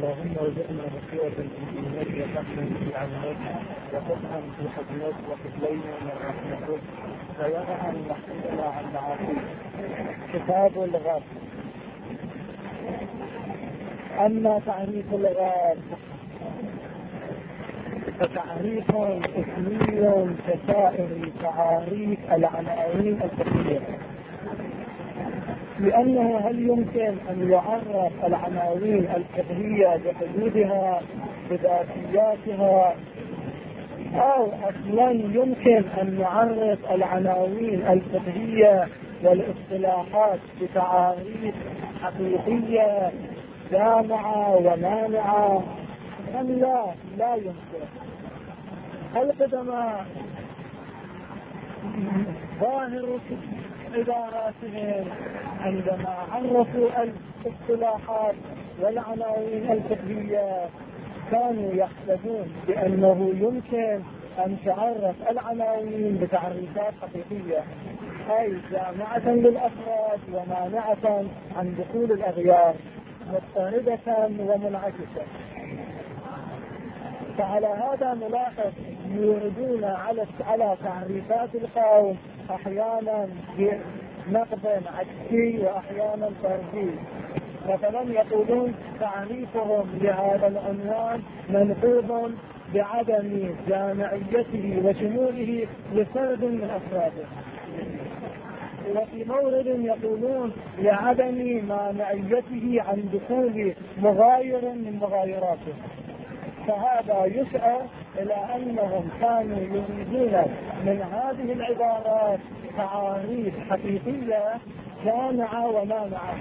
اللهم ارزقنا بصيرة في دينك وفهما في علمك وفقها في حكمك وفضلينا من رحمتك ويرعى محمودنا عن معاصيك. كتاب الغاب. أما تعريف الغاب فتعريف اسمي كسائر تعاريف العناوين الفقهية، لأنه هل يمكن أن يعرف العناوين الفقهية بحدودها بذاتياتها، أو أصلا يمكن أن نعرف العناوين الفقهية والاصطلاحات بتعاريف حقيقية جامعة ومانعة؟ أم لا يمكن. القدماء ظاهر عباراتهم عندما عرفوا الاصطلاحات والعناوين الفقهية كانوا يحسبون بأنه يمكن أن تعرف العناوين بتعريفات حقيقية، أي جامعة للأفراد ومانعة عن دخول الأغيار، مضطردة ومنعكسة. فعلى هذا نلاحظ يوردون على تعريفات القوم أحيانا بنقد عكسي وأحيانا فردي. مثلا يقولون تعريفهم لهذا العنوان منقوض بعدم جامعيته وشموله لفرد من أفراده، وفي مورد يقولون لعدم مانعيته عن دخول مغاير من مغايراته. فهذا يشعر إلى أنهم كانوا يريدون من هذه العبارات تعاريف حقيقية جامعة ومانعة.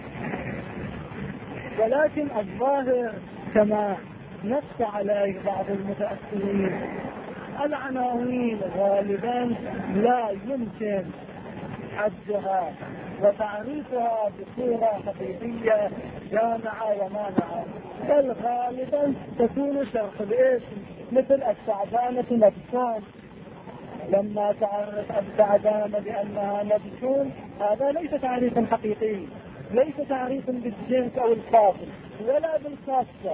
ولكن الظاهر كما نص عليه بعض المتأثرين العناوين غالبا لا يمكن حدها وتعريفها بصورة حقيقية جامعة ومانعة، بل غالبا تكون شرح الاسم، مثل الثعبانة نبتون. لما تعرف الثعبانة بأنها نبتون هذا ليس تعريفا حقيقي، ليس تعريفا بالجنس أو الفاصل ولا بالخاصة،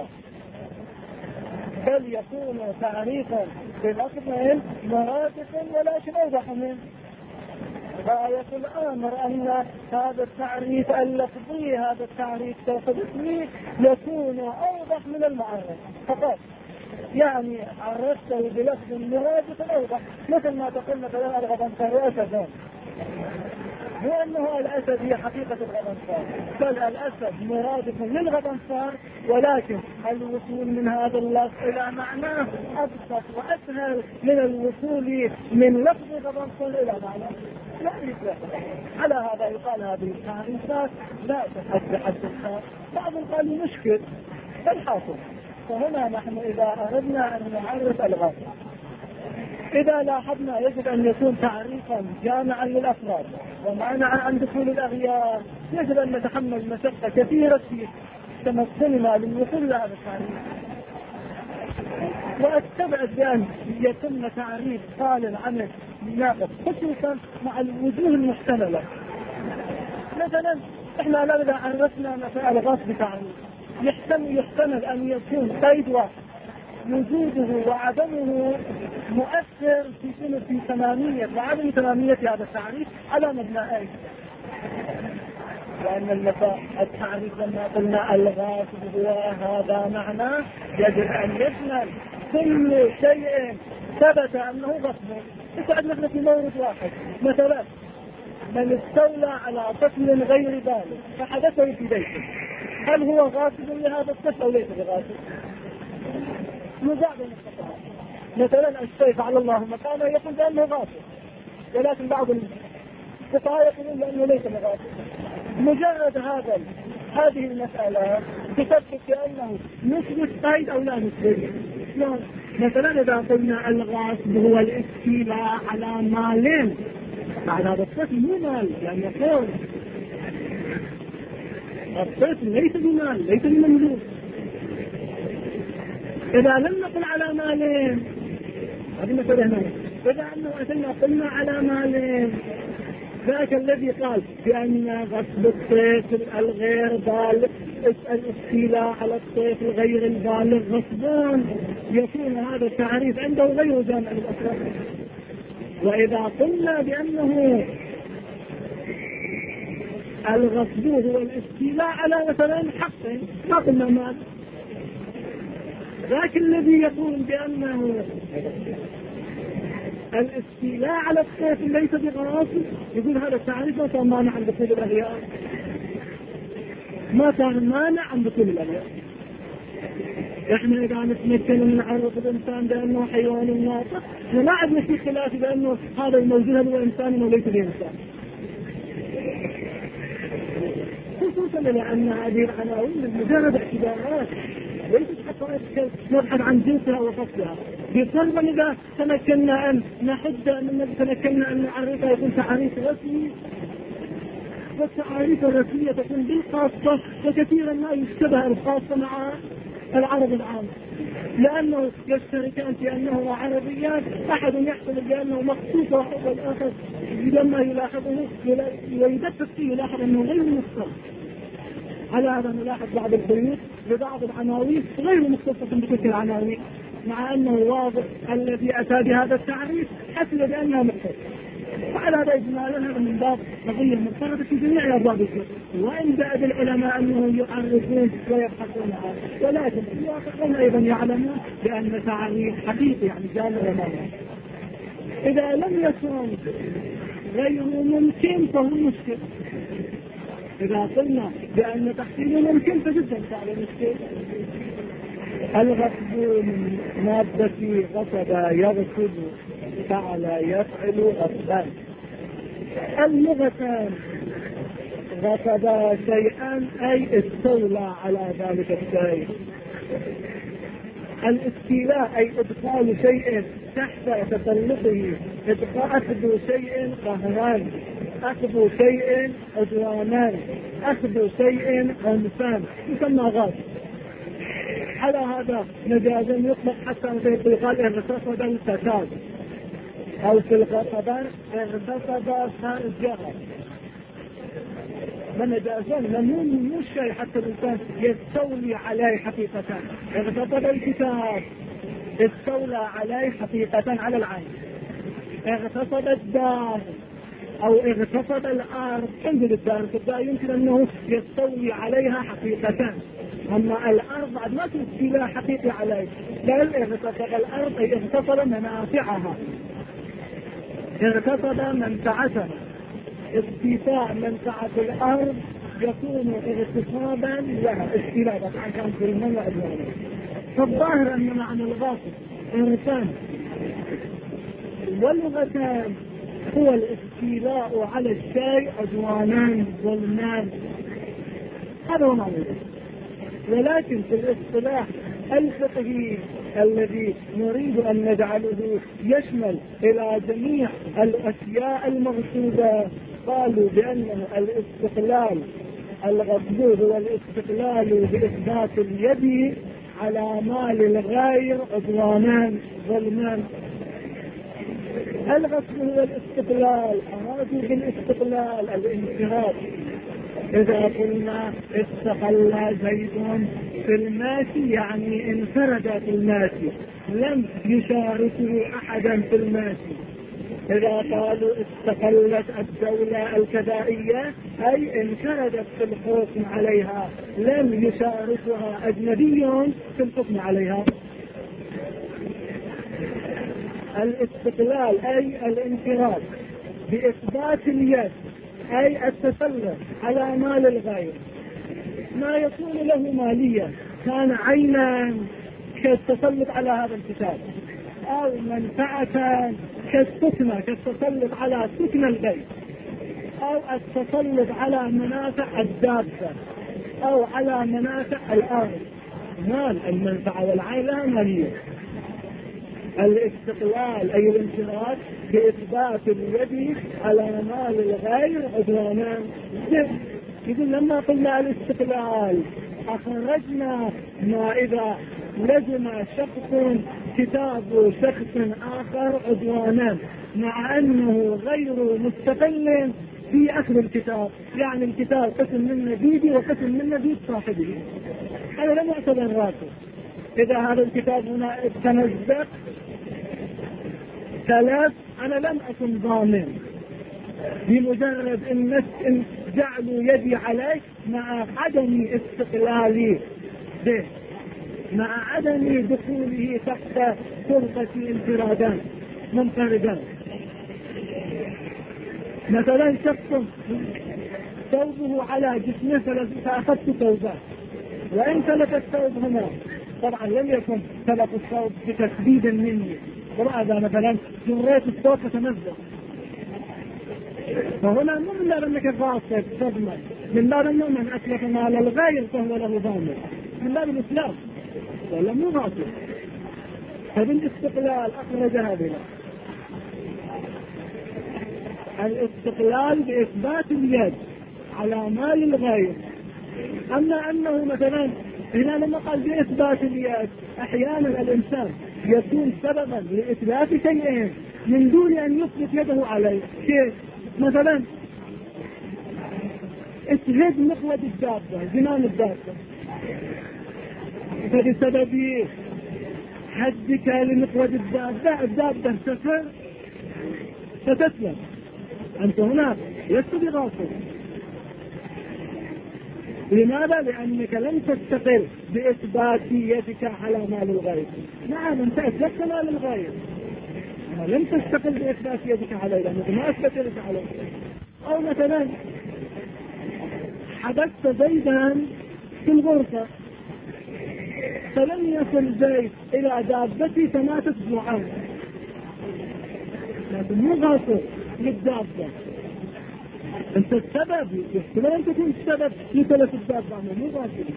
بل يكون تعريفا بلفظ مرادف ولكن أوضح منه. غاية الأمر أن هذا التعريف اللفظي، هذا التعريف الاسمي يكون أوضح من المعرف فقط، يعني عرفته بلفظ مرادف أوضح، مثل ما تقول مثلا الغضنفر أسد، مو أنه الأسد هي حقيقة الغضنفر، بل الأسد مرادف للغضنفر، ولكن الوصول من هذا اللفظ إلى معناه أبسط وأسهل من الوصول من لفظ غضنفر إلى معناه. لا يجب. على هذا يقال هذه التعريفات لا تحد حد الخاص، بعض قالوا مشكل فالحاصل. فهنا نحن إذا أردنا أن نعرف الغاية، إذا لاحظنا يجب أن يكون تعريفا جامعا للأفراد ومانعا عن دخول الأغيار، يجب أن نتحمل مشقة كثيرة في تمكننا للوصول لهذا التعريف. وأستبعد بأن يتم تعريف قال عنه ناقص، خصوصا مع الوجوه المحتملة. مثلا احنا لو عرفنا مثلا الغاص بتعريف يحتمل أن يكون قيد واحد وجوده وعدمه مؤثر في تمامية وعدم تمامية هذا التعريف على مبنائين. لأن التعريف لما قلنا الغاصب هو هذا معناه يجب أن يشمل كل شيء ثبت أنه غصب. نحن نحن في مورد واحد، مثلا من استولى على طفل غير بالغ فحدثه في بيته، هل هو غاصب لهذا الطفل أو ليس بغاصب؟ نزاع بين الفقهاء. مثلا الشيخ على الله مكانه يقول بأنه غاصب، ولكن بعض الفقهاء يقولون بأنه ليس بغاصب. مجرد هذه المسألة تثبت بأنه نثبت قيد أو لا نثبت. مثلا إذا قلنا الغاصب هو الاستيلاء على مال، معنى هذا الطفل مو مال، يعني يقول الطفل ليس بمال، ليس بمملوك. إذا لم نقل على مالين، هذه مثلا هنا، إذا أنه أتينا قلنا على مالين، ذاك الذي قال بأن غصب الطفل الغير بالغ الاستيلاء على الطيف الغير البالغ غصبا، يكون هذا التعريف عنده غير جامع للأسباب. وإذا قلنا بأنه الغصب هو الاستيلاء على مثلا حقين، ما قلنا مال، ذاك الذي يقول بأنه الاستيلاء على الطيف ليس بغاصب، يقول هذا التعريف ما كان مانع عن دخول الأغيار، ما كان مانع عن دخول الأغيار. احنا اذا نتمكن من عرف الانسان بانه حيوان ناطق، وما عندنا في خلاف بانه هذا الموجود هو انسان وليس بانسان، خصوصا لان هذه العناوين مجرد اعتبارات ليست حقائق نبحث عن جنسها وفصلها. بفرض اذا تمكنا ان نحد من تمكنا ان نعرفها يكون تعريف رسمي، والتعاريف الرسميه تكون بالخاصه، وكثيرا ما يشتبه الخاصه مع العرب العام، لأنه يشتركان في أنه عربيان، أحد يحصل بأنه مخصوص والآخر لما يلاحظه ويدقق فيه يلاحظ أنه غير مختص. على هذا نلاحظ بعض القيود لبعض العناوين غير مختصة بتلك العناوين، مع أنه واضح الذي أتى بهذا التعريف حسب بأنها مختصة. وعلى هذا إجمالا هذا من باب قضية مضطردة في جميع أبواب الفقه، وإن بأب العلماء أنهم يعرفون ويبحثون عنه، ولكن الواقعون أيضا يعلمون بأن تعريف حقيقي يعني جامع ومانع. إذا لم يكن غير ممكن فهو مشكل. إذا قلنا بأن تحصيله ممكن فجدا فعل مشكل. الغصب من مادة غصب يغصب فعل يفعل غصبان. اللغتان غصب شيئا أي استولى على ذلك الشيء. الاستيلاء أي إدخال شيء تحت تسلطه، أخذ شيء قهران، أخذ شيء عدوانان، أخذ شيء عنفان، يسمى غاصب. على هذا مجازا يطلق حتى يقال اغتصب الفساد، أو في الغصبان اغتصب الجهل. مجازا مو شيء حتى الإنسان يستولي عليه حقيقة. اغتصب الكتاب استولى عليه حقيقة على العين. اغتصب الدار أو اغتصب الأرض، انزل الدار يمكن أنه يستولي عليها حقيقة، أما الأرض بعد ما تستيلاء حقيقي عليه. بل اغتصب الأرض أي اغتصب منافعها، اغتصب منفعتها. استيفاء منفعة الأرض يكون اغتصابا لها، استيلاء طبعا كان في المنع الوالد. فالظاهر أن معنى الغاصب إرثان، واللغتان هو الاستيلاء على الشيء عدوانان ظلمان، هذا هو معنى. ولكن في الاصطلاح الفقهي الذي نريد أن نجعله يشمل إلى جميع الأشياء المغصوبة، قالوا بأنه الاستقلال الغصب هو الاستقلال بإثبات اليد على مال الغير عدوانان ظلمان. الغصب هو الاستقلال، أرادوا بالاستقلال الانفراد. إذا قلنا استقل زيد في الماشي يعني انفرد في الماشي، لم يشاركه أحدا في الماشي. إذا قالوا استقلت الدولة الكذائية أي انفردت في الحكم عليها، لم يشاركها أجنبي في الحكم عليها. الاستقلال أي الانفراد بإثبات اليد أي التسلط على مال الغير، ما يكون له مالية كان عينا كالتسلط على هذا الكتاب، أو منفعة كالسكنة كالتسلط على سكن البيت، أو التسلط على منافع الدابة، أو على منافع الأرض. مال المنفعة والعين لها مالية. الاستقلال أي الانفراد بإثبات اليد على مال الغير عدوانان. يقول لما قلنا الاستقلال أخرجنا ما إذا لزم شخص كتاب شخص آخر عدوانا، مع أنه غير مستقل في أخذ الكتاب، يعني الكتاب قسم منه بيدي وقسم منه بيد صاحبه، هذا لم يعتبر راسه. إذا هذا الكتاب هنا تمزق ثلاث أنا لم أكن ضامن بمجرد إن جعلوا يدي عليه مع عدم استقلالي به، مع عدم دخوله تحت سلطتي انفرادا منفردا. مثلا شخص ثوبه على جسمه فأخذت ثوبه وإن تلف الثوب هنا، طبعا لم يكن تلف الثوب بتسديد مني، وهذا مثلا جريت الثوب فتمزق، فهنا مو من باب انك غاصب تضمن، من باب انه من اتلف مال الغير فهو له ضامن، من باب الاسلام ولا مو غاصب. فبالاستقلال اخرج هذه الاستقلال باثبات اليد على مال الغير. اما انه مثلا هنا لما قال باثبات اليد، احيانا الانسان يكون سببا لاثبات شيئين من دون ان يثبت يده عليه. كيف؟ مثلا اشهد مقود الدابة، زمان الدابة، فبسبب حدك لمقود الدابة تسر فتسلم، أنت هنا لست بغاصب. لماذا؟ لأنك لم تستقل بإثبات يدك على مال الغير. نعم أنت أثبتت مال الغير، لم تستقل بإثبات يدك عليه لأنك ما أثبت يدك عليه. أو مثلا حبست زيدا في الغرفة فلم يصل زيد إلى دابتي فماتت جوعان، لكن مو غاصب للدابة، أنت السبب، يحتمل أن تكون السبب لتلف الدابة، مو غاصب.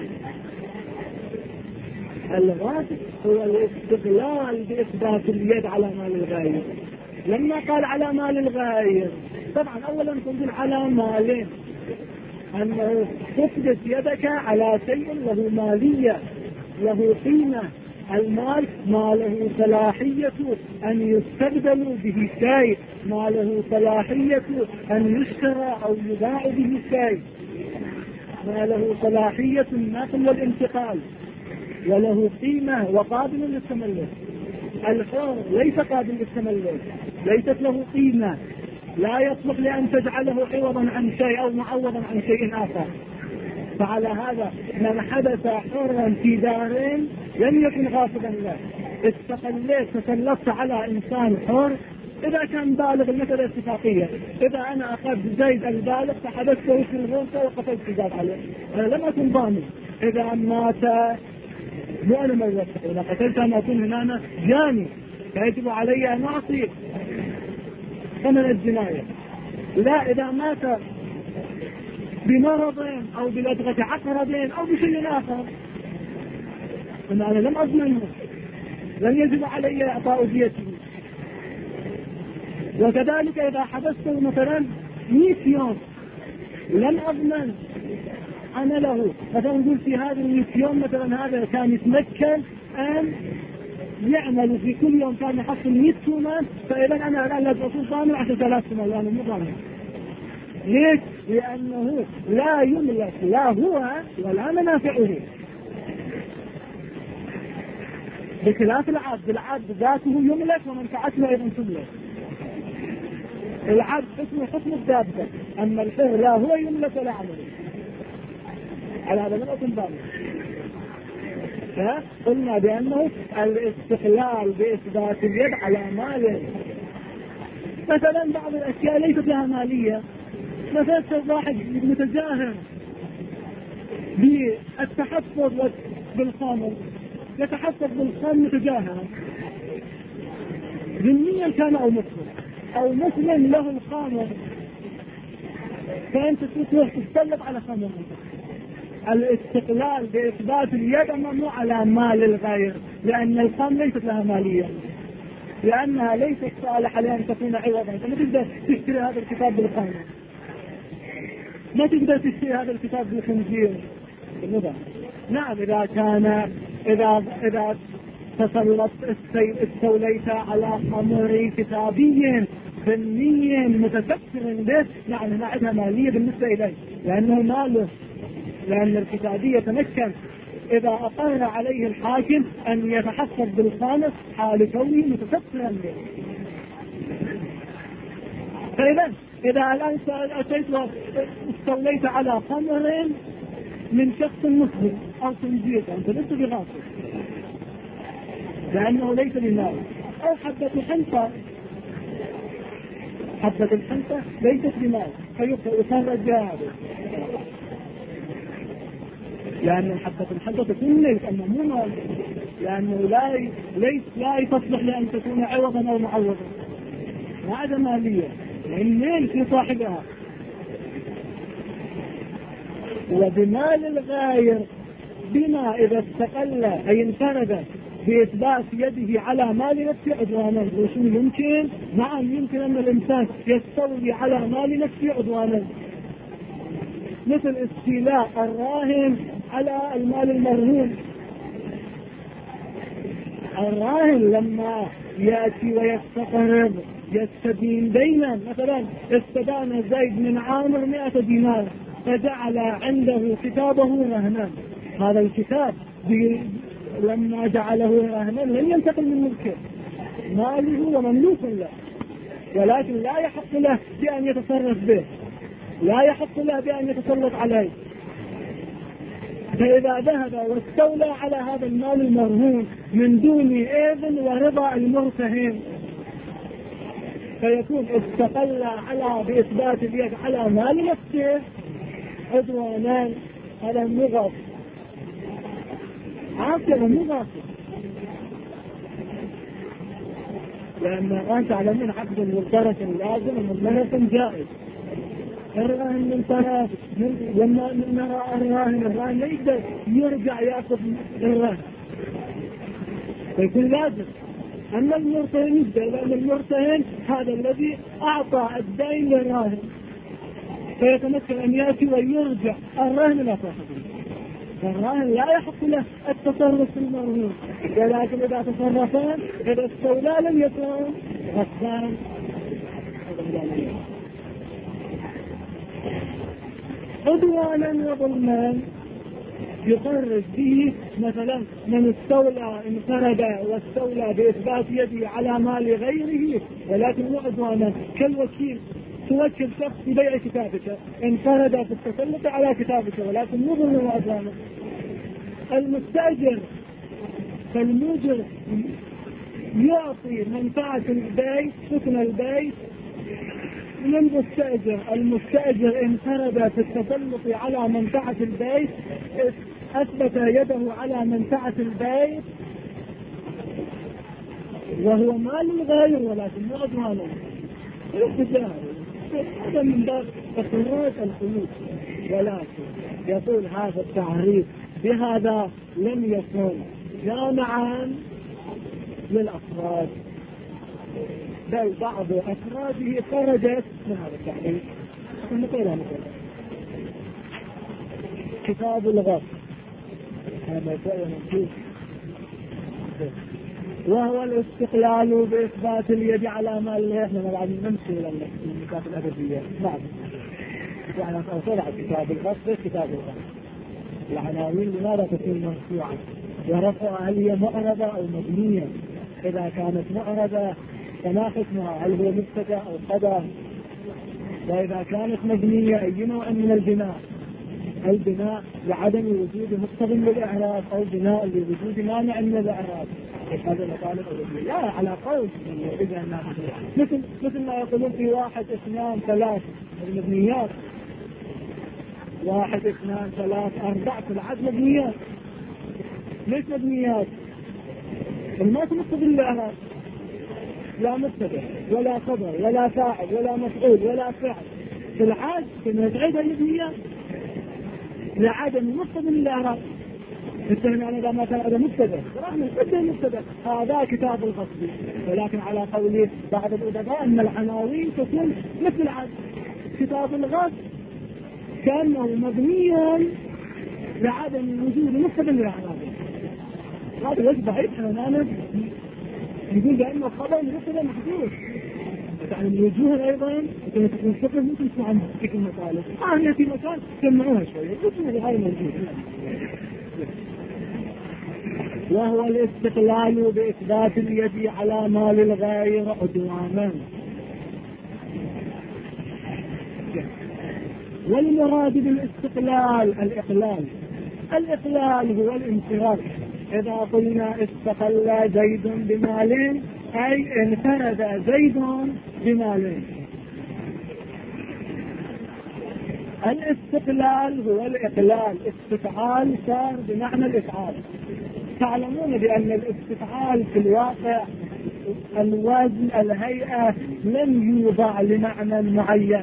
الغاصب هو الاستقلال بإثبات اليد على مال الغير. لما قال على مال الغير، طبعا أولا تنزل على مالين، أنه تثبت يدك على شيء له مالية له قيمة. المال ما له صلاحية أن يستبدل به شيء، ما له صلاحية أن يشترى أو يباع به شيء، ما له صلاحية النقل والانتقال، وله قيمة وقابل للتملك. الحر ليس قابل للتملك، ليست له قيمة، لا يصلح لأن تجعله عوضا عن شيء أو معوضا عن شيء آخر. فعلى هذا من حدث حرا في دارين لم يكن غاصبا له. استقلت تسلطت على إنسان حر إذا كان بالغ، المسألة اتفاقية. إذا أنا أخذت زيد البالغ فحدثته في الغرفة وقتلت زيد عليه، أنا لم أكن ضامن. إذا مات مو أنا مرة، إذا قتلت أنا أكون هنا جاني، فيجب علي أن أعطي ثمن الجناية. لا، إذا مات بمرض أو بلدغة عقرب أو بشيء آخر أنا لم أضمنه، لن يجب علي إعطاء ديته. وكذلك إذا حبسته مثلا 100 يوم لم أضمن أنا له، مثلا نقول في هذه 100 يوم مثلا هذا كان يتمكن أن يعمل في كل يوم كان يحصل 100 تومان، فإذا أنا الآن لازم أكون ضامن 10,000 تومان، يعني مو ضامن. ليش؟ لأنه لا يملك لا هو ولا منافعه، بخلاف العبد. العبد ذاته يملك ومنفعته أيضا تملك. العبد اسمه حكم الدابة، أما الحر لا هو يملك ولا عمله. على هذا لم أكن ضامن. فقلنا بأنه الاستقلال بإثبات اليد على مال. مثلا بعض الأشياء ليست لها مالية، مثلا واحد متجاهر بالتحفظ بالخمر، يتحفظ بالخمر متجاهرا، ذميا كان أو مسلم، أو مسلم له الخمر، فأنت تروح تتسلط على خمر. الاستقلال بإثبات اليد مو على مال الغير، لأن الخمر ليست لها مالية، لأنها ليست صالحة لأن تكون عوضا. ما تقدر تشتري هذا الكتاب بالخمر، ما تقدر تشتري هذا الكتاب بالخنزير. نعم، إذا كان إذا تسلط استوليت على خمر كتابي فنيا متفكرا به، يعني ما عندها مالية بالنسبة إليه، لأنه ماله، لأن الكتابي يتمكن إذا أقر عليه الحاكم أن يتحفظ بالخامس حال كونه متفكرا به. فإذا الآن أتيت واستوليت على خمر من شخص مسلم أو صنديق، أنت لست بغاصب لأنه ليس بمال. أو حبة حنطة، حبة الحنطة ليست بمال فيخرج هذا، لأن حبة الحنطة تكون ليس أنه مو مال، لأنه لا تصلح لأن تكون عوضا أو معوضا، ما عدا مالية الميل في صاحبها. وبمال الغاير بما إذا استقل أي انفرد بإثبات يده على مال نفسه عدوانا. وشو يمكن؟ نعم يمكن أن الإنسان يستولي على مال نفسه عدوانا، مثل استيلاء الراهن على المال المرهون. الراهن لما يأتي ويستقرض يستدين دينا، مثلا استدان زيد من عامر 100 دينار فجعل عنده كتابه رهنا، هذا الكتاب لما جعله رهنا لن ينتقل من ملكه، ماله ومملوك له، ولكن لا يحق له بأن يتصرف به، لا يحق له بأن يتسلط عليه. فإذا ذهب واستولى على هذا المال المرهون من دون إذن ورضا المرتهن فيكون استقل على بإثبات اليد على مال نفسه عدوانان. هذا مغاصب، عاقل مغاصب، لأن الآن تعلمون عقد المرترك لازم ومرترك جائز. الراهن من طرف لما نرى الراهن لا يقدر يرجع يأخذ الراهن فيكون لازم. أما المرتهن يقدر، لأن المرتهن هذا الذي أعطى الدين للراهن فيتمكن أن يأتي ويرجع الراهن لا صاحبه. فالراهن لا يحق له التصرف في المرهون، ولكن إذا تصرفان إذا استولى لم يكن غصبان. عدوانا وظلمان يخرج به مثلا من استولى انفرد واستولى بإثبات يده على مال غيره، ولكن مو عدوانا كالوكيل، توكل شخص ببيع كتابك انفرد في التسلط على كتابك ولكن مو ظلم وعدوانا. المستأجر فالموجر يعطي منفعة البيت سكن البيت للمستأجر. المستأجر انفرد في التسلط على منفعة البيت، أثبت يده على منفعة البيت وهو مال الغير ولكن مو عدوانا. هذا من باب تخريج الخلود. ولكن يقول هذا التعريف بهذا لم يكن جامعا للأفراد، بل بعض أفراده خرجت من هذا التعريف. نقولها كتاب الغصب هذا شيء وهو الاستقلال بإثبات اليد على مال الله. احنا بعد نمشي إلى النكات الأدبية بعد يعني أوصل على كتاب الغصب. كتاب الغصب العناوين لماذا تكون مرفوعة ورفعها هل هي معربة أو مبنية؟ إذا كانت معربة فما حكمها؟ هل هو مبتدأ أو خبر؟ وإذا كانت مبنية أي نوع من البناء؟ البناء لعدم وجود مقتضى للإعراب أو بناء لوجود مانع من الإعراب؟ هذا مطالب أدبية. لا على قول مثل ما يقولون في 1 2 3 المبنيات 1 2 3 4 في العدد مبنيات. ليش مبنيات؟ ما تمقتضى للإعراب، لا مبتدأ ولا خبر ولا فاعل ولا مفعول ولا فعل. في العاد كما تعيد المبنيات لعدم مقتضى للإعراب. مثل يعني إذا ما كان هذا مبتدأ راح نقدم مبتدأ هذا كتاب الغصب. ولكن على قول بعض الأدباء أن العناوين تكون مثل العاد. كتاب الغصب كأنه مبني لعدم وجود مقتضى للإعراب. هذا وجه ضعيف. احنا نقول بأنه خبر مبتدأ محدود يعني الوجوه أيضا كما تكون شكل ممكن تكون عن ذكر المطالب هي في مكان سمعوها شوية الوجوه هاي موجودة. وهو الاستقلال بإثبات اليد على مال الغير عدوانا. والمراد بالاستقلال الإقلال هو الانفراد. إذا قلنا استقل زيد بمال أي انفرد زيد بمال. الاستقلال هو الإقلال. استفعال صار بمعنى الإفعال. تعلمون بأن الاستفعال في الواقع الوزن الهيئة لم يوضع لمعنى معين.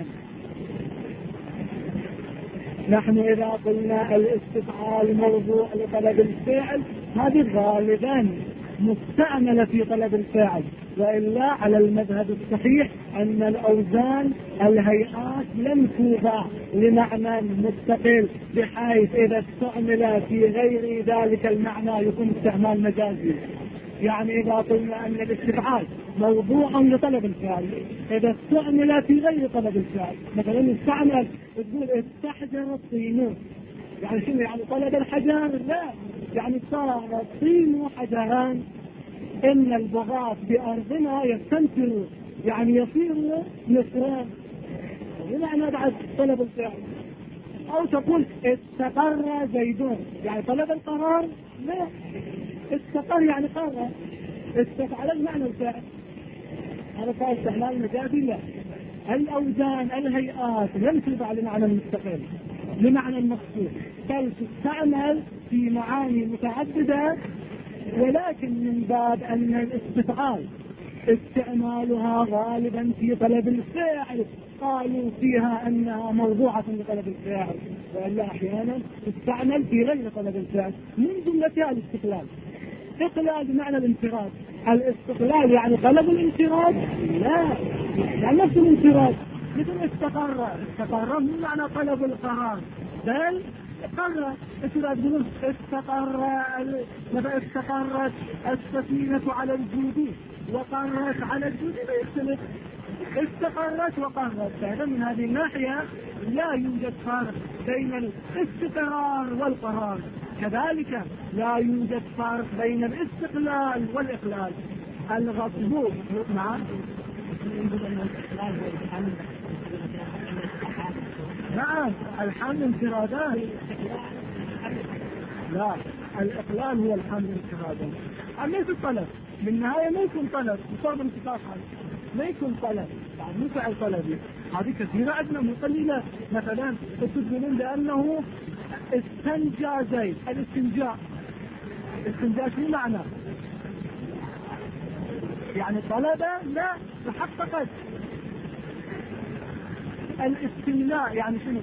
نحن إذا قلنا الاستفعال موضوع لطلب الفعل هذه غالبا مستعملة في طلب الفعل، وإلا على المذهب الصحيح أن الأوزان الهيئات لم توضع لمعنى مستقل، بحيث إذا استعمل في غير ذلك المعنى يكون استعمال مجازي. يعني إذا قلنا أن الاستفعال موضوع لطلب الفعل إذا استعمل في غير طلب الفعل، مثلا استعمل تقول استحجر الطين، يعني شنو؟ يعني طلب الحجر؟ لا، يعني صار الطين حجران. إن البغاث بأرضنا يستنفر، يعني يصير نصران، بمعنى بعد طلب الفعل. أو تقول استقر زيدون، يعني طلب القرار؟ لا، استقر يعني قرر، استفعل معنى الفعل، هذا صار استعمال مجازي. لا، الأوزان الهيئات لم توضع لمعنى المستقل لمعنى المخصوص، بل تستعمل في معاني متعددة، ولكن من باب أن الاستفعال استعمالها غالبا في طلب الفعل قالوا فيها أنها موضوعة لطلب الفعل، وإلا أحيانا تستعمل في غير طلب الفعل. من جملتها الاستقلال. استقلال بمعنى الانفراد. الاستقلال يعني طلب الانفراد؟ لا، يعني نفس الانفراد. مثل استقر مو معنى طلب القرار، بل قرر. تقولون استقرت السفينة على الجود وقررت على الجود، لا يختلف. استقرت وقررت، فهذا من هذه الناحية لا يوجد فرق بين الاستقرار والقرار. كذلك لا يوجد فرق بين الاستقلال والإقلال. الغضب نعم. نعم، الحمل انفرادات. لا، الإقلال هو الحمل انفرادات، ليس الطلب. بالنهاية ما يكون طلب بسبب انتفاق عنه، ما يكون طلب، يعني مو فعل طلبي. هذه كثيرة عندنا مقللة. مثلا تقولون بأنه استنجى زيد. الاستنجاء شو معنى؟ يعني طلب؟ لا، تحققت. الاستمناء يعني شنو؟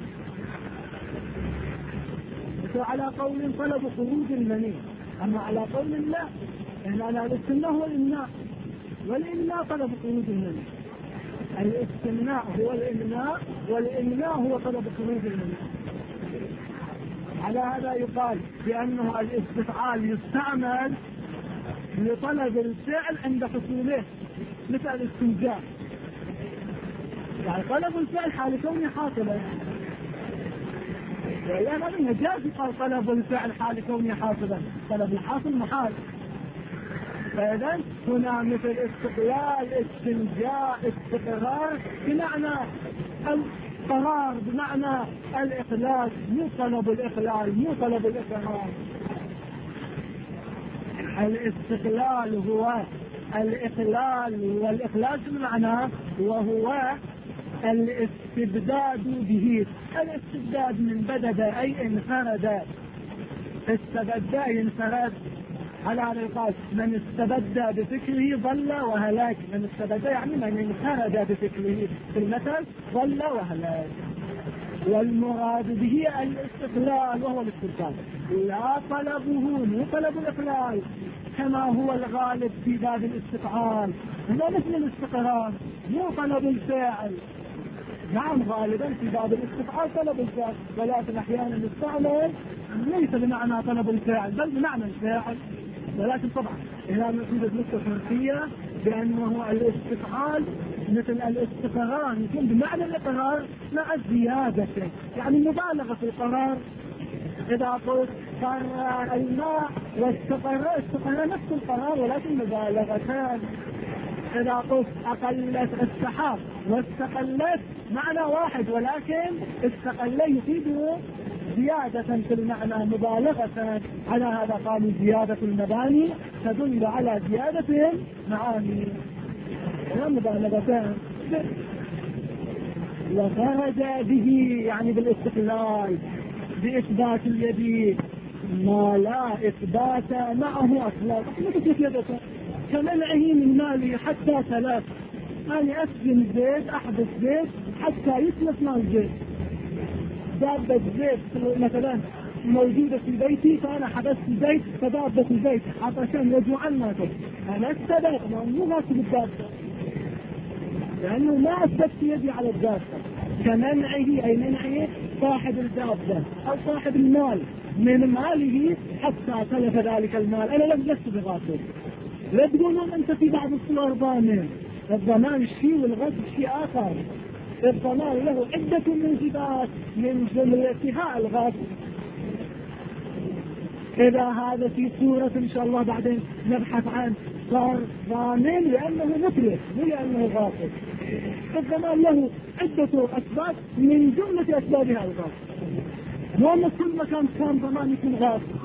على قول طلب خروج المني، أما على قول لا، إن الاستمناء هو الإمناء، والإمناء طلب خروج المني. الاستمناء هو الإمناء، والإمناء هو طلب خروج المني. على هذا يقال بأنه الاستفعال يستعمل لطلب الفعل عند حصوله، مثل الاستنجاء، يعني طلب الفعل حال كونه حاصلا. وإلا ما منها جاز يقال طلب الفعل حال كونه حاصلا، طلب الحاصل محال. فإذا هنا مثل استقلال، استنجاء، استقرار بمعنى القرار، بمعنى الإقلال، مو طلب الإقلال، مو طلب الإقرار. الاستقلال هو الإقلال، والإقلال بمعنى وهو الاستبداد به. الاستبداد من بدد أي انفرد، استبد ينفرد. على هذا يقال من استبد بفكره ضل وهلاك. من استبد يعني من انفرد بفكره، في المثل ضل وهلاك. والمراد به الاستقلال وهو الاستبداد، لا طلبه، مو طلب الإقلال كما هو الغالب في باب الاستفعال. هو مثل الاستقرار، مو طلب الفاعل. نعم، غالبا في باب الاستفعال طلب الفاعل، ولكن احيانا يستعمل ليس بمعنى طلب الفاعل بل بمعنى الفاعل. ولكن طبعا إذا توجد نقطة شرطية بأنه الاستفعال مثل الاستقرار يكون بمعنى الاقرار مع الزيادة، يعني مبالغة في القرار. إذا قلت قرر الماء استقر نفس القرار ولكن مبالغتان. إذا قلت أقلت السحاب واستقلت معنى واحد ولكن استقل يفيد زيادة في المعنى مبالغة. على هذا قالوا زيادة المباني تدل على زيادة المعاني مبالغتان. وخرج به يعني بالاستقلال بإثبات اليد ما لا إثبات معه أصلا، كمنعه من ماله حتى ثلاث، أنا أسجن زيت أحدث زيت حتى يثلث مال زيت. دابة زيت مثلا موجودة في بيتي فأنا حبست زيت فدابة البيت عطشان يجوعا ماتت، أنا استدق مو غاسب الدابة لأنه ما أثبت يدي على الدابة. كمنعه أي منعه صاحب الدابة أو صاحب المال من ماله حتى تلف ذلك المال. أنا لم لست بغاسب. لا تقولون أنت في بعض الصور ضامن، الضمان شيء والغصب شيء آخر. الضمان له عدة موجبات من جملتها الغصب. إذا هذا في صورة إن شاء الله بعدين نبحث عن صار ضامن لأنه متلف مو لأنه غاصب. الضمان له عدة أسباب من جملة أسبابها الغاصب، مو أن كل مكان كان ضمان يكون غاصب.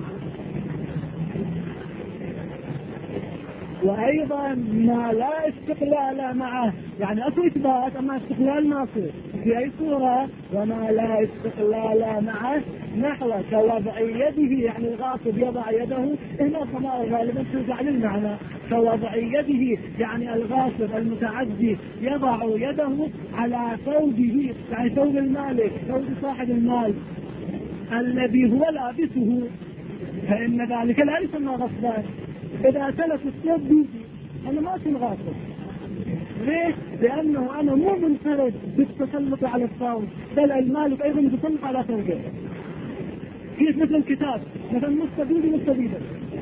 وأيضا ما لا استقلال معه، يعني أكو إثبات أما استقلال ناصر في أي صورة. وما لا استقلال معه نحو كوضع يده، يعني الغاصب يضع يده هنا الضمائر غالبا ترجع للمعنى. كوضع يده يعني الغاصب المتعدي يضع يده على ثوبه، يعني ثوب المالك ثوب صاحب المال الذي هو لابسه، فإن ذلك لا يسمى غصبان. إذا تلف الثوب بيدي أنا ما أكون غاصب. ليش؟ لأنه أنا مو منفرد بالتسلط على الثوب، بل المالك أيضا يتسلط على ثوبه. كيف مثل الكتاب مثلا مستبيدا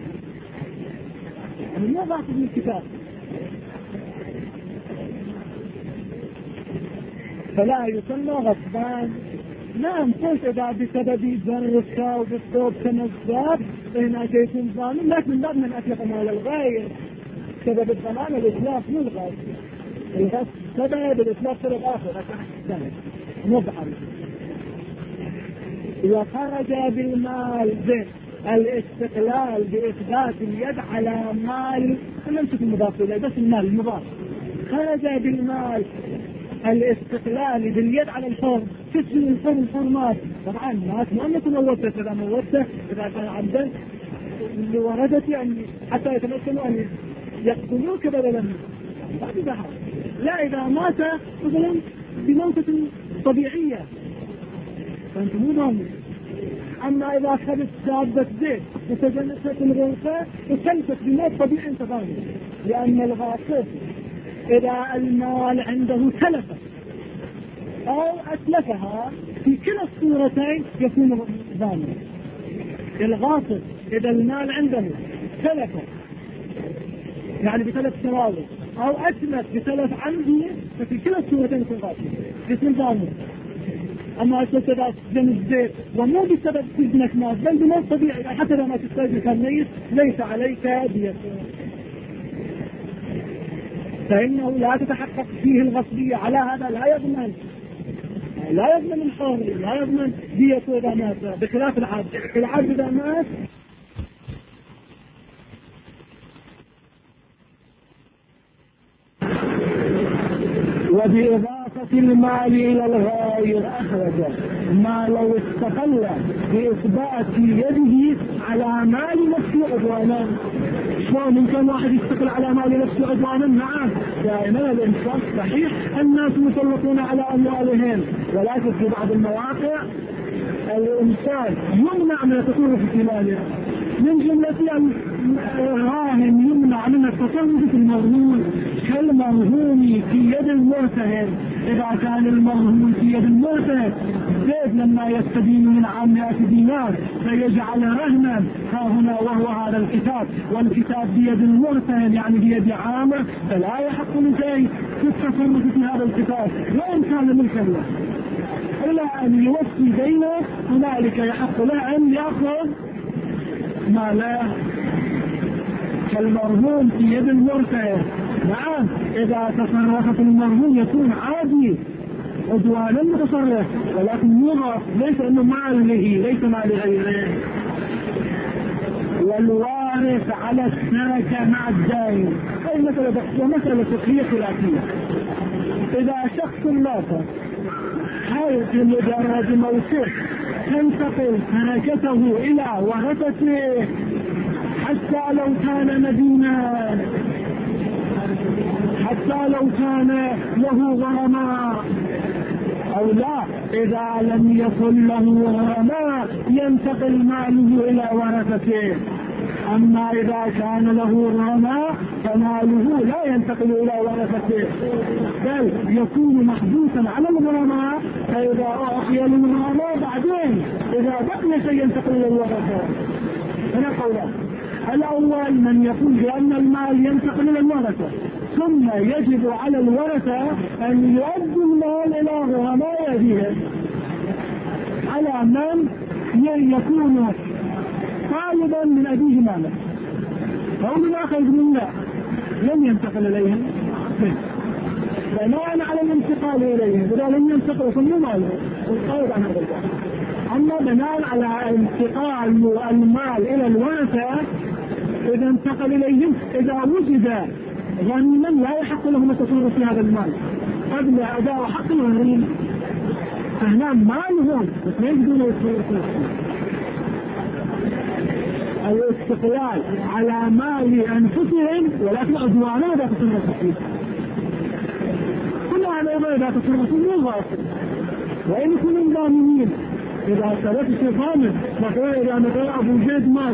أنا مو غاصب من الكتاب، فلا يسمى غصبان. نعم قلت إذا بسبب جر الثوب بالثوب كنزاب هناك يكون ظالم، لكن من باب من أطلق مال الغير. سبب الضمان الإتلاف مو الغصب. الغصب سبب الإتلاف سبب آخر مضحل. وخرج بالمال الاستقلال بإثبات اليد على مال، نمسك المضاف إليه بس المال المضاف. خرج بالمال الاستقلال باليد على الحر، تسجل الحر الحرمات. طبعا ما أنك موته، إذا موته إذا كان عبدا اللي وردت يعني حتى يتمكنوا أن يقتلوك بدلا بعد بحر. لا إذا مات مثلا بموتة طبيعية فأنت مو ضامن. أما إذا أخذت دابة زيت وتجنست الغرفة وتلفت بموت طبيعي أنت ضامن، لأن الغاصب إذا المال عنده تلفت أو أتلفها في كلا الصورتين يكون ضامن. الغاصب إذا المال عنده تلفت يعني بتلف سواوي أو أتلف بتلف عنده، ففي كلا الصورتين يكون غاصب يكون ضامن. أما أساسا سجن الزيت ومو بسبب سجنك مات بل بموت طبيعي حتى لما تستجد كان ميت ليس عليك دية، فإنه لا تتحقق فيه الغصبية. على هذا لا يضمن الحر، لا يضمن دية إذا مات، بخلاف العبد. العبد إذا مات وبإضافة المال إلى الغير أخرج ما لو استقل بإثبات يده على مال نفسه عدوانا. شلون ممكن واحد يستقل على مال نفسه عدوانا؟ نعم دائما الإنسان صحيح الناس مسلطون على أموالهم، ولكن في بعض المواقع الإنسان يمنع من التصرف في ماله. من جملة الراهن يمنع من التصرف في المرهون كالمرهون في يد المرتهن. إذا كان المرهون في يد المرتهن زيد لما يستدين من عام 100 دينار فيجعل رهنا ها هنا وهو هذا الكتاب، والكتاب بيد المرتهن يعني بيد عامة، فلا يحق لزيد في التصرف في هذا الكتاب وإن كان ملكا له، إلى أن يوفي دينه هنالك يحق له أن يأخذ ماله كالمرهون في يد المرتهن. نعم إذا تصرفت المرهون يكون عادي عدوانا متصرف، ولكن يضاف ليس انه مال له ليس مال غيره. والوارث على التركة مع الدائن، هذه مسألة فقهية خلافية. إذا شخص مات حيث لدرجة موته تنتقل تركته إلى ورثته حتى لو كان مدينا، حتى لو كان له غرماء أو لا. إذا لم يكن له غرماء ينتقل ماله إلى ورثته، أما إذا كان له غرماء فماله لا ينتقل إلى ورثته، بل يكون محبوسا على الغرماء، فإذا أعطي للغرماء بعدين إذا بقي شيء ينتقل إلى الورثة. هنا قولان: الأول من يقول بأن المال ينتقل إلى الورثة، ثم يجب على الورثة أن يؤدوا المال إلى غرماء يديهم، على من يكون طالبا من أبيه ماله، أو من آخر من لا لم ينتقل إليهم بناء على الانتقال إليهم. إذا لم ينتقل فمو ماله والقائد عن هذا الباب. أما بناء على انتقال المال إلى الورثة إذا انتقل إليهم، إذا وجد غنيما لا يحق لهم التصرف في هذا المال قبل أداء حق الغنيم، فهنا مالهم بس ما يقدرون يتصرفون. الاستقلال على مال أنفسهم ولكن عدوانا إذا تصرفوا فيه، كل هذا إذا تصرفوا مو غاصب، وإن يكونوا ضامنين. إذا ثبت ضامن مثلا، إذا مثلا أبو زيد مات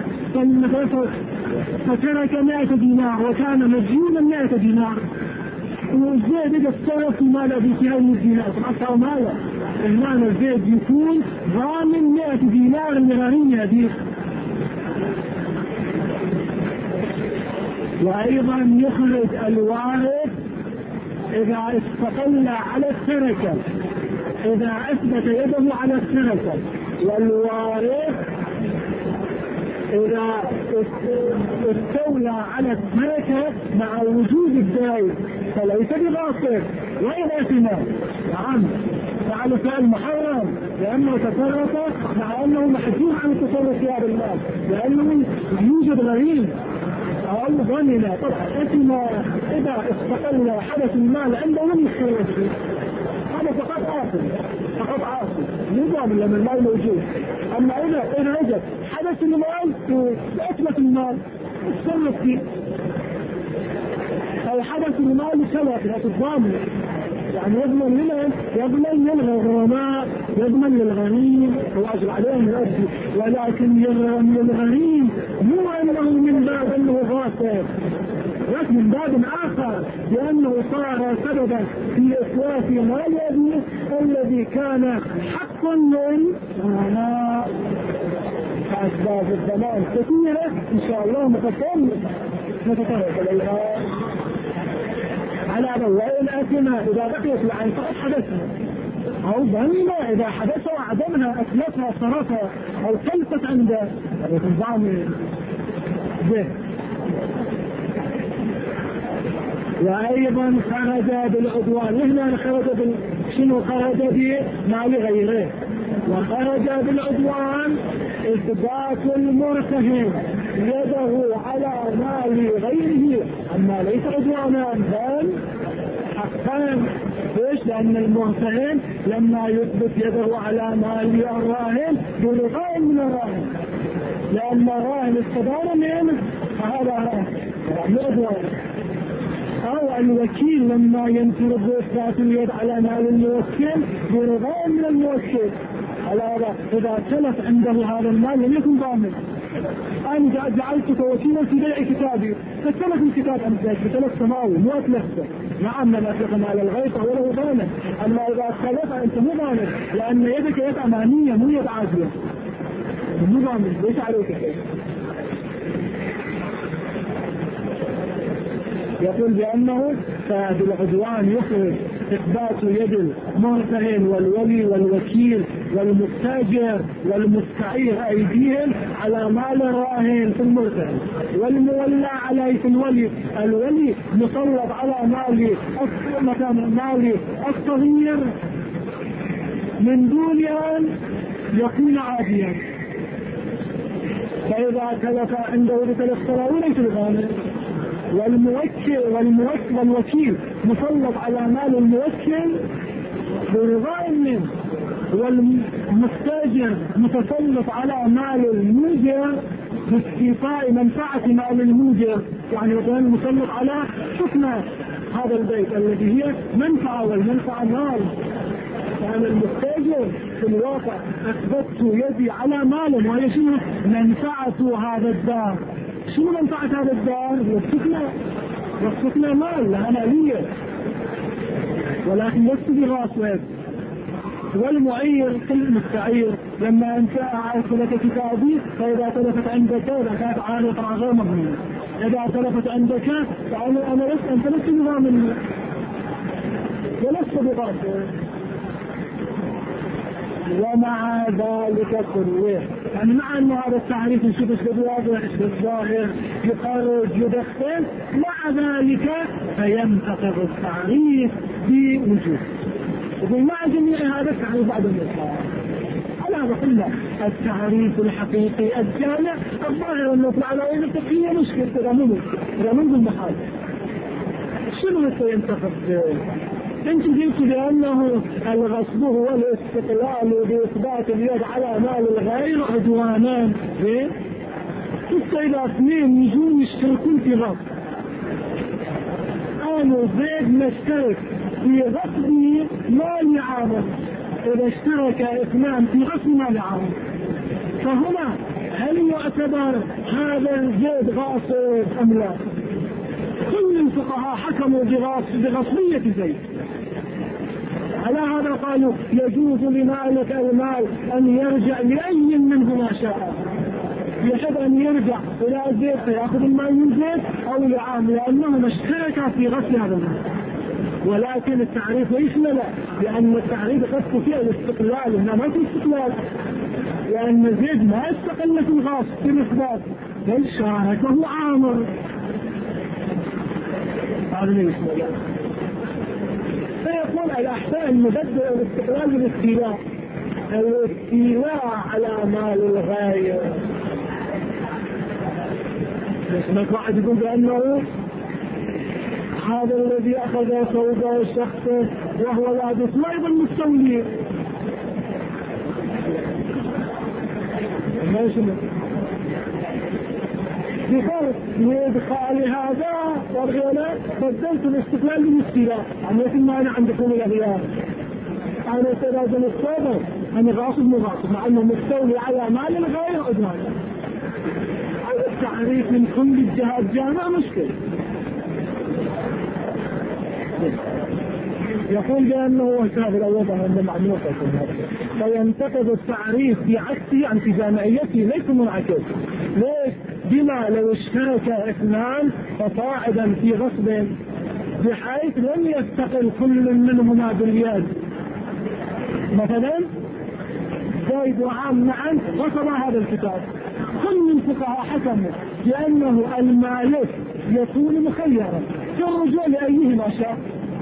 فترك 100 دينار وكان مديونا 100 دينار، والزيد إذا اتصرف في مال أبي سهيل 100 دينار فأصبح ماله، هنا الزيد يكون ضامن 100 دينار لغنيمة هذه. وأيضا يخرج الوارث إذا استقل على التركة، إذا أثبت يده على التركة، والوارث إذا استولى على التركة مع وجود الدائن فليس بغاصب وإذا ثمار. نعم فعل فعل محرم لأنه تصرف مع أنه محجوم عن التصرف في هذا المال، لأنه يوجد غريم أو ظننا. طبعا أثم إذا استقل حدث المال عنده لم يتصرف فيه، هذا فقط عاصم، فقط عاصم نظام لما المال موجود. أما إذا وجد حدث المال وأثبت المال يتصرف فيه، أو حدث المال سلف لا تضامن، يعني يضمن لمن؟ يضمن للغرماء، يضمن للغنيم وواجب عليهم يؤدي، ولكن يضمن للغنيم مو أنه من باب أنه غاصب، لكن من باب آخر لأنه صار سببا في إتلاف مال أبيه الذي كان حقا للغرماء. فأسباب الضمان كثيرة إن شاء الله نتطرق إليها على وإن أثنى إذا بقيت العين فقط حدثنا، أو ظننا إذا حدث وعدمها أتلفها صرفها أو خلفت عنده الضامن به. وأيضا خرج بالعدوان، هنا خرج شنو؟ خرج بمال غيره، وخرج بالعدوان إثبات المرتهن يده على مال غيره، أما ليس عدوانا بل حقا. ليش؟ لأن المرتهن لما يثبت يده على مال الراهن برضاء من الراهن، لأن الراهن استدار منه فهذا عدوان. أو الوكيل لما ينفرد إثبات اليد على مال الموكل برضاء من الموكل، إذا تلف عنده هذا المال لم يكن ضامن. أنا جعلتك وكيلا في بيع كتابي، فتلف الكتاب عندك بتلف سماوي مو أتلفته. نعم من أطلق مال الغير وله ضامن، أما إذا تلف أنت مو ضامن، لأن يدك يد أمانية مو يد عادية، مو ضامن ليس عليك شيء. يقول بأنه فبالعدوان يخرج إثبات يد المرتهن والولي والوكيل والمستاجر والمستعير أيديهم على مال الراهن في المرتهن، والمولى عليه في الولي. الولي مسلط على مال الصغير من دون أن يكون عاديا، فإذا تلف عنده بتلف صلاة وليس بغانم. والوكيل مسلط على مال الموكل برضا منه، والمستاجر متسلط على مال الموجر باستيفاء منفعة مال الموجر، يعني مثلا مسلط على سكنة هذا البيت الذي هي منفعة، والمنفعة مال. فأنا المستاجر في الواقع أثبتت يدي على مال، وهي شنو منفعة هذا الدار. شنو منفعة هذا الدار؟ والسكنة مال لها مالية، ولكن لست بغاصب. والمعير كل مستعير لما انت عاصلة كتابي، فإذا تلفت عندك إذا كانت عارضة غير مضمونة، إذا تلفت عندك فأنا أنت لست بضامن ولست بغاصب. ومع ذلك كله، يعني مع أن هذا التعريف نشوف الواضح الظاهر يخرج يدخل، مع ذلك فينتقض التعريف بوجود. ومع جميع هذا التعريف بعد الإطلاق على هذا كله التعريف الحقيقي الجامع الظاهر أنه يطلع على أين التقيية مشكلة رمز المحال. شنو سينتقض؟ انت قلت بأنه الغصب هو الاستقلال بإثبات اليد على مال الغير عدوانا. إذا اثنين يجون يشتركون في غصب، أنا وزيد نشترك في غصب مال عامل، إذا اشترك اثنان في غصب مال عامل، فهنا هل يعتبر هذا زيد غاصب أم لا؟ كل الفقهاء حكموا بغصبية زيد. على هذا قالوا يجوز لمالك المال أن يرجع لأي منه ما شاء، يحب أن يرجع إلى زيد فيأخذ المال من زيد أو لعام، لأنهما اشتركا في غسل هذا المال. ولكن التعريف ليس لا، لأن التعريف قد فيه الاستقلال، هنا ما في استقلال، لأن زيد ما استقل في الغاصب في الإثبات بل شاركه عامر. هذا ليس لا. فيقول الأحسان المبدأ الاستقلال بالاستيلاء، الاستيلاء على مال الغير. هناك واحد يقول بأنه هذا الذي أخذ صوبه الشخص وهو لابس ما أيضا مستولي، ما يشمل بفرق لإدخال هذا والغيرة. بدلت الاستقلال بالاستيلاء، يعني مثل ما أنا عند دخول الأغيار أنا سيلازم الصوبة أنا غاصب مغاصب، مع أنه مستولي على مال الغير عدوان. التعريف من كل الجهات جامع مشكل. يقول بأنه كافر الأول عند معلومة فينتقد التعريف بعكسه عن جامعيته ليس منعكس. ليش؟ بما لو اشترك اثنان فصاعدا في غصب بحيث لم يستقل كل منهما باليد، مثلا زيد وعام معا غصب هذا الكتاب، كل الفقهاء حكموا بأنه المالك يكون مخيرا في الرجوع لأيهما شاء.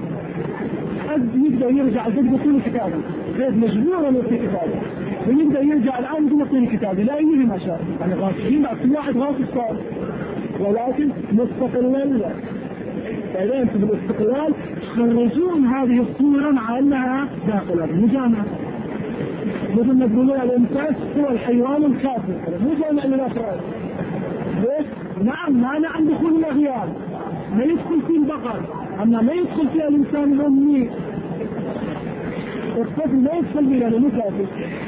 يبدأ يرجع زيد بكل كتابه، زيد مجبورا في كتابه، ويبدأ يرجع الآن بكل كتابه لأيهما شاء. يعني غاصبين كل واحد غاصب صار، ولكن مستقلا. فإذا أنت بالاستقلال خرجون هذه الصورة مع أنها داخلة مجامعة. مثل ما تقولون الإنسان هو الحيوان الكافر مجامع للأفراد. ليش؟ نعم مانع عن دخول الأغيار، ما يدخل فيه البقر، أما ما يدخل فيها الإنسان الأمي. الطفل ما يدخل فيها لأنه كافر.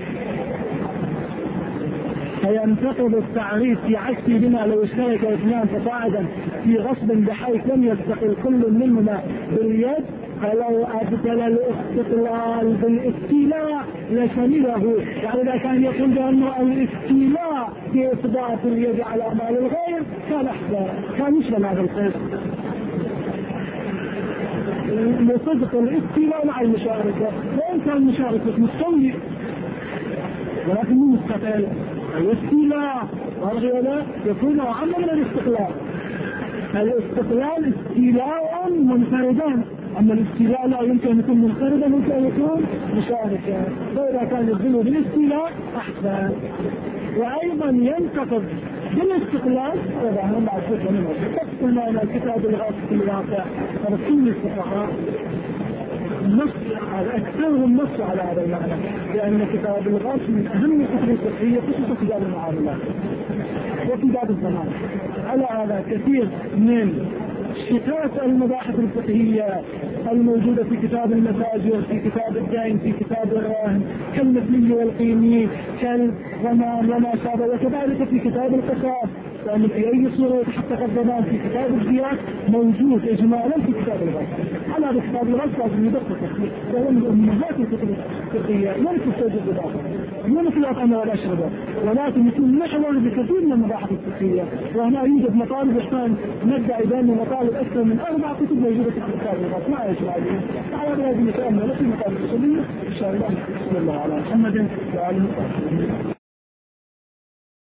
فينتقد التعريف في عكسه بما لو اشترك اثنان فصاعدا في غصب بحيث لم يستقل كل منهما باليد، فلو أبدل الاستقلال بالاستيلاء لشمله. يعني إذا كان يقول بأنه الاستيلاء بإثبات اليد على مال الغير كان أحسن، كان يشمل هذا القسم. لصدق الاستيلاء مع المشاركة، وإن كان المشاركة مستولي ولكن مو مستقل. الاستيلاء والغيلاء يكون أعم من الاستقلال. الاستقلال استيلاء منفردا، أما الاستيلاء لا يمكن أن يكون منفردا، يمكن أن يكون مشاركا، فإذا كان يبدو بالاستيلاء أحسن. وأيضا ينتقد بالاستقلال طبعا هم عزيزة منه قلنا أن الكتاب الغاص في الواقع رسول الفقهاء نص أكثرهم نص على هذا المعنى، لأن كتاب الغاص من أهم الكتب الفقهية خصوصا كتاب المعاملات وفي باب الضمان. على هذا كثير من شتات المباحث الفقهية الموجودة في كتاب المتاجر، في كتاب الدين، في كتاب الراهن، كالمثلي والقيمي، كالضمان وما شابه، وكذلك في كتاب القصاص، لأن في أي صورة حتى الضمان في كتاب الزيات موجود إجمالا في كتاب الغاص. على هذا كتاب الغاص لازم يدقق وهو من أمهات الكتب الفقهية، يمكن توجد إضافة مو مثل الأطعمة والأشربة، ولكن يكون محور بكثير من المباحث الفقهية. وهنا يوجد مطالب يحتاج نبدأ بأن مطالب أكثر من 4 كتب موجودة في كتاب الغاص ما يجمع عليه. على هذا نتأمل في مطالب الأصولية إن شاء الله. بسم الله على محمد وعلى آله وصحبه.